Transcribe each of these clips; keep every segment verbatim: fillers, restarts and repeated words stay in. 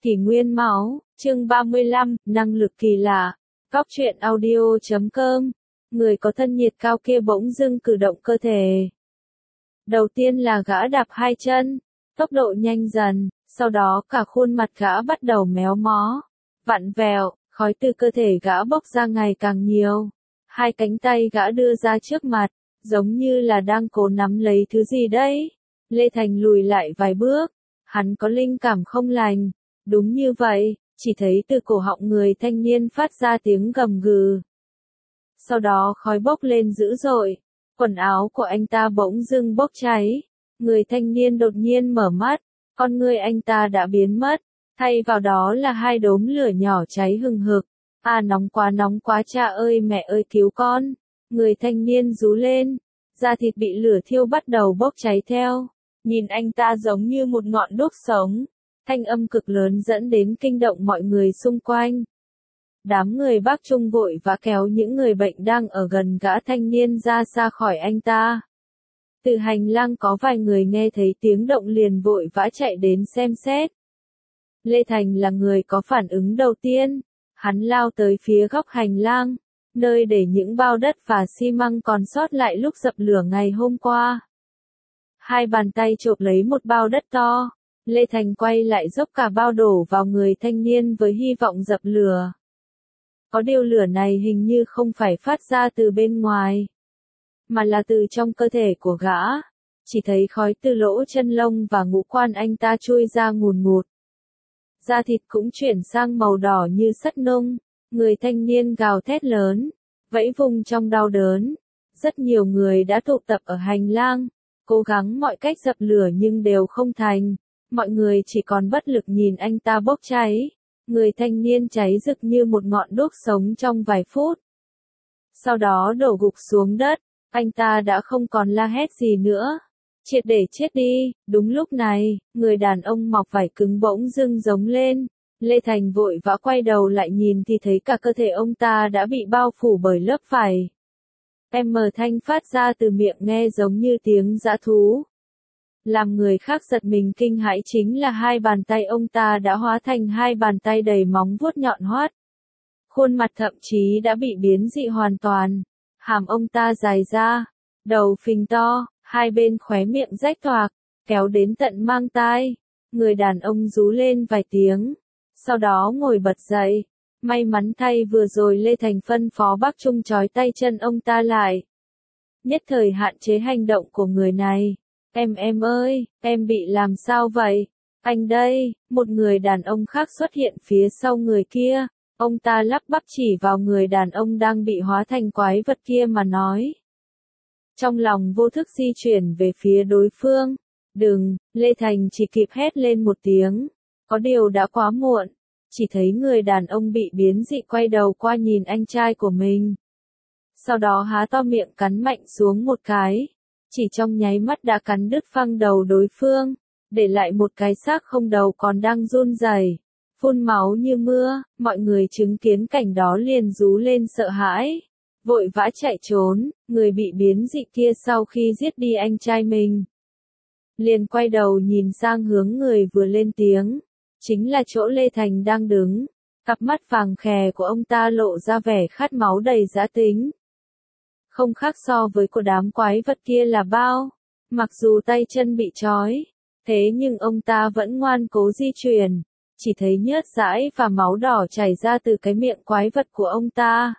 Kỷ nguyên máu, chương ba mươi lăm, năng lực kỳ lạ. Góc truyện audio chấm com. Người có thân nhiệt cao kia bỗng dưng cử động cơ thể. Đầu tiên là gã đạp hai chân, tốc độ nhanh dần, sau đó cả khuôn mặt gã bắt đầu méo mó, vặn vẹo, khói từ cơ thể gã bốc ra ngày càng nhiều. Hai cánh tay gã đưa ra trước mặt, giống như là đang cố nắm lấy thứ gì đấy. Lê Thành lùi lại vài bước, hắn có linh cảm không lành. Đúng như vậy, chỉ thấy từ cổ họng người thanh niên phát ra tiếng gầm gừ. Sau đó khói bốc lên dữ dội, quần áo của anh ta bỗng dưng bốc cháy. Người thanh niên đột nhiên mở mắt, con ngươi anh ta đã biến mất, thay vào đó là hai đốm lửa nhỏ cháy hừng hực. À nóng quá nóng quá cha ơi mẹ ơi cứu con. Người thanh niên rú lên, da thịt bị lửa thiêu bắt đầu bốc cháy theo. Nhìn anh ta giống như một ngọn đuốc sống. Thanh âm cực lớn dẫn đến kinh động mọi người xung quanh. Đám người Bắc Trung vội vã kéo những người bệnh đang ở gần gã thanh niên ra xa khỏi anh ta. Từ hành lang có vài người nghe thấy tiếng động liền vội vã chạy đến xem xét. Lê Thành là người có phản ứng đầu tiên. Hắn lao tới phía góc hành lang, nơi để những bao đất và xi măng còn sót lại lúc dập lửa ngày hôm qua. Hai bàn tay chộp lấy một bao đất to. Lê Thành quay lại dốc cả bao đổ vào người thanh niên với hy vọng dập lửa. Có điều lửa này hình như không phải phát ra từ bên ngoài, mà là từ trong cơ thể của gã. Chỉ thấy khói từ lỗ chân lông và ngũ quan anh ta chui ra ngùn ngụt. Da thịt cũng chuyển sang màu đỏ như sắt nung. Người thanh niên gào thét lớn, vẫy vùng trong đau đớn. Rất nhiều người đã tụ tập ở hành lang, cố gắng mọi cách dập lửa nhưng đều không thành. Mọi người chỉ còn bất lực nhìn anh ta bốc cháy. Người thanh niên cháy rực như một ngọn đuốc sống trong vài phút. Sau đó đổ gục xuống đất, anh ta đã không còn la hét gì nữa. Triệt để chết đi. Đúng lúc này, người đàn ông mọc vảy cứng bỗng dưng giống lên. Lê Thành vội vã quay đầu lại nhìn thì thấy cả cơ thể ông ta đã bị bao phủ bởi lớp vảy. M thanh phát ra từ miệng nghe giống như tiếng dã thú. Làm người khác giật mình kinh hãi chính là hai bàn tay ông ta đã hóa thành hai bàn tay đầy móng vuốt nhọn hoắt. Khuôn mặt thậm chí đã bị biến dị hoàn toàn. Hàm ông ta dài ra, đầu phình to, hai bên khóe miệng rách toạc, kéo đến tận mang tai. Người đàn ông rú lên vài tiếng, sau đó ngồi bật dậy. May mắn thay vừa rồi Lê Thành phân phó Bắc Trung trói tay chân ông ta lại, nhất thời hạn chế hành động của người này. Em em ơi, em bị làm sao vậy? Anh đây. Một người đàn ông khác xuất hiện phía sau người kia. Ông ta lắp bắp chỉ vào người đàn ông đang bị hóa thành quái vật kia mà nói. Trong lòng vô thức di chuyển về phía đối phương. Đừng. Lê Thành chỉ kịp hét lên một tiếng. Có điều đã quá muộn. Chỉ thấy người đàn ông bị biến dị quay đầu qua nhìn anh trai của mình. Sau đó há to miệng cắn mạnh xuống một cái. Chỉ trong nháy mắt đã cắn đứt phăng đầu đối phương, để lại một cái xác không đầu còn đang run rẩy, phun máu như mưa. Mọi người chứng kiến cảnh đó liền rú lên sợ hãi, vội vã chạy trốn. Người bị biến dị kia sau khi giết đi anh trai mình, liền quay đầu nhìn sang hướng người vừa lên tiếng, chính là chỗ Lê Thành đang đứng. Cặp mắt vàng khè của ông ta lộ ra vẻ khát máu đầy dã tính. Không khác so với của đám quái vật kia là bao. Mặc dù tay chân bị trói, thế nhưng ông ta vẫn ngoan cố di chuyển. Chỉ thấy nhớt dãi và máu đỏ chảy ra từ cái miệng quái vật của ông ta.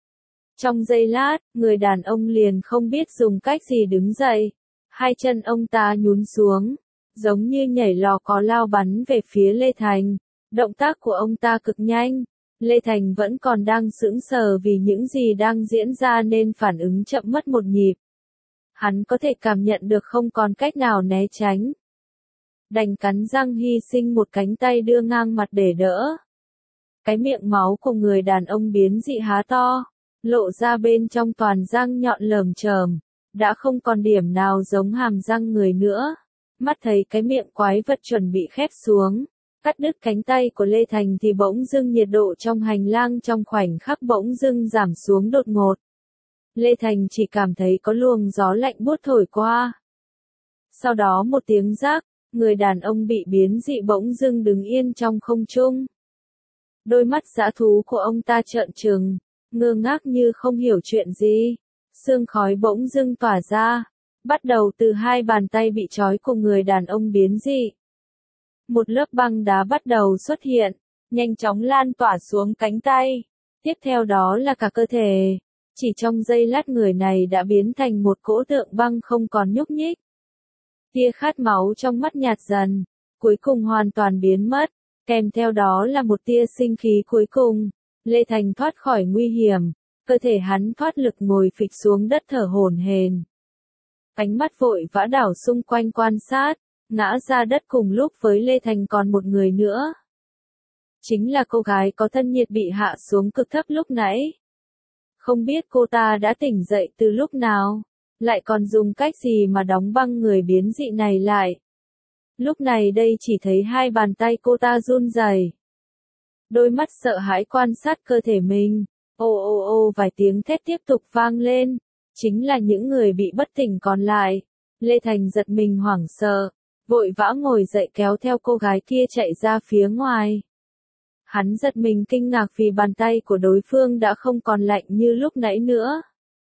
Trong giây lát, người đàn ông liền không biết dùng cách gì đứng dậy. Hai chân ông ta nhún xuống, giống như nhảy lò có lao bắn về phía Lê Thành. Động tác của ông ta cực nhanh. Lê Thành vẫn còn đang sững sờ vì những gì đang diễn ra nên phản ứng chậm mất một nhịp. Hắn có thể cảm nhận được không còn cách nào né tránh. Đành cắn răng hy sinh một cánh tay đưa ngang mặt để đỡ. Cái miệng máu của người đàn ông biến dị há to, lộ ra bên trong toàn răng nhọn lởm chởm, đã không còn điểm nào giống hàm răng người nữa. Mắt thấy cái miệng quái vật chuẩn bị khép xuống, cắt đứt cánh tay của Lê Thành thì bỗng dưng nhiệt độ trong hành lang trong khoảnh khắc bỗng dưng giảm xuống đột ngột. Lê Thành chỉ cảm thấy có luồng gió lạnh buốt thổi qua. Sau đó một tiếng rắc, người đàn ông bị biến dị bỗng dưng đứng yên trong không trung. Đôi mắt dã thú của ông ta trợn trừng, ngơ ngác như không hiểu chuyện gì. Sương khói bỗng dưng tỏa ra, bắt đầu từ hai bàn tay bị trói của người đàn ông biến dị. Một lớp băng đá bắt đầu xuất hiện, nhanh chóng lan tỏa xuống cánh tay. Tiếp theo đó là cả cơ thể. Chỉ trong giây lát người này đã biến thành một cỗ tượng băng không còn nhúc nhích. Tia khát máu trong mắt nhạt dần, cuối cùng hoàn toàn biến mất, kèm theo đó là một tia sinh khí cuối cùng. Lê Thành thoát khỏi nguy hiểm, cơ thể hắn thoát lực ngồi phịch xuống đất thở hổn hển. Ánh mắt vội vã đảo xung quanh quan sát, ngã ra đất cùng lúc với Lê Thành còn một người nữa. Chính là cô gái có thân nhiệt bị hạ xuống cực thấp lúc nãy. Không biết cô ta đã tỉnh dậy từ lúc nào, lại còn dùng cách gì mà đóng băng người biến dị này lại. Lúc này đây chỉ thấy hai bàn tay cô ta run rẩy. Đôi mắt sợ hãi quan sát cơ thể mình, ô ô ô vài tiếng thét tiếp tục vang lên, chính là những người bị bất tỉnh còn lại. Lê Thành giật mình hoảng sợ, vội vã ngồi dậy kéo theo cô gái kia chạy ra phía ngoài. Hắn giật mình kinh ngạc vì bàn tay của đối phương đã không còn lạnh như lúc nãy nữa.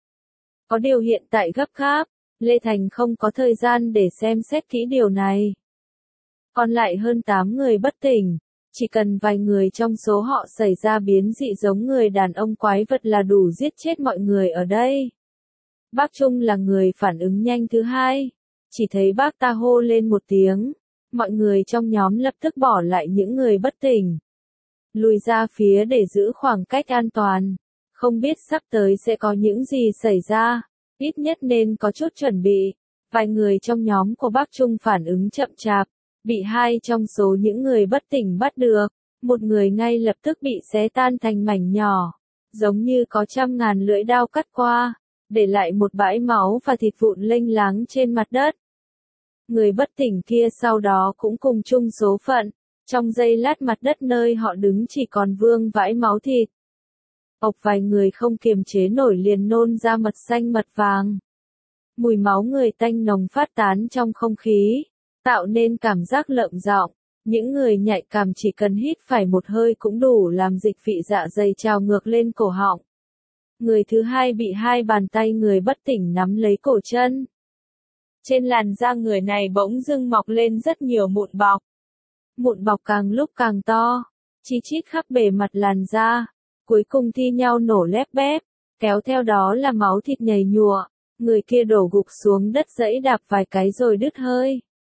Có điều hiện tại gấp gáp, Lê Thành không có thời gian để xem xét kỹ điều này. Còn lại hơn tám người bất tỉnh, chỉ cần vài người trong số họ xảy ra biến dị giống người đàn ông quái vật là đủ giết chết mọi người ở đây. Bác Trung là người phản ứng nhanh thứ hai, chỉ thấy bác ta hô lên một tiếng, mọi người trong nhóm lập tức bỏ lại những người bất tỉnh. Lùi ra phía để giữ khoảng cách an toàn, không biết sắp tới sẽ có những gì xảy ra, ít nhất nên có chút chuẩn bị. Vài người trong nhóm của bác Trung phản ứng chậm chạp, bị hai trong số những người bất tỉnh bắt được, một người ngay lập tức bị xé tan thành mảnh nhỏ, giống như có trăm ngàn lưỡi dao cắt qua, để lại một bãi máu và thịt vụn lênh láng trên mặt đất. Người bất tỉnh kia sau đó cũng cùng chung số phận, trong giây lát mặt đất nơi họ đứng chỉ còn vương vãi máu thịt. Ộc vài người không kiềm chế nổi liền nôn ra mật xanh mật vàng. Mùi máu người tanh nồng phát tán trong không khí, tạo nên cảm giác lợm giọng. Những người nhạy cảm chỉ cần hít phải một hơi cũng đủ làm dịch vị dạ dày trào ngược lên cổ họng. Người thứ hai bị hai bàn tay người bất tỉnh nắm lấy cổ chân. Trên làn da người này bỗng dưng mọc lên rất nhiều mụn bọc. Mụn bọc càng lúc càng to, chi chít khắp bề mặt làn da, cuối cùng thi nhau nổ lép bép, kéo theo đó là máu thịt nhầy nhụa, người kia đổ gục xuống đất dẫy đạp vài cái rồi đứt hơi.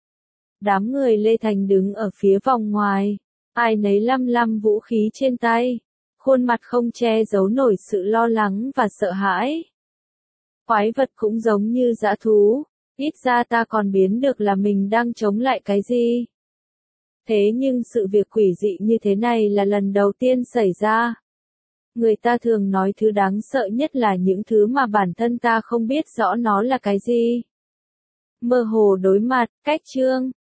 Đám người Lê Thành đứng ở phía vòng ngoài, ai nấy lăm lăm vũ khí trên tay, khuôn mặt không che giấu nổi sự lo lắng và sợ hãi. Quái vật cũng giống như dã thú, ít ra ta còn biến được là mình đang chống lại cái gì. Thế nhưng sự việc quỷ dị như thế này là lần đầu tiên xảy ra. Người ta thường nói thứ đáng sợ nhất là những thứ mà bản thân ta không biết rõ nó là cái gì. Mơ hồ đối mặt, cách chương.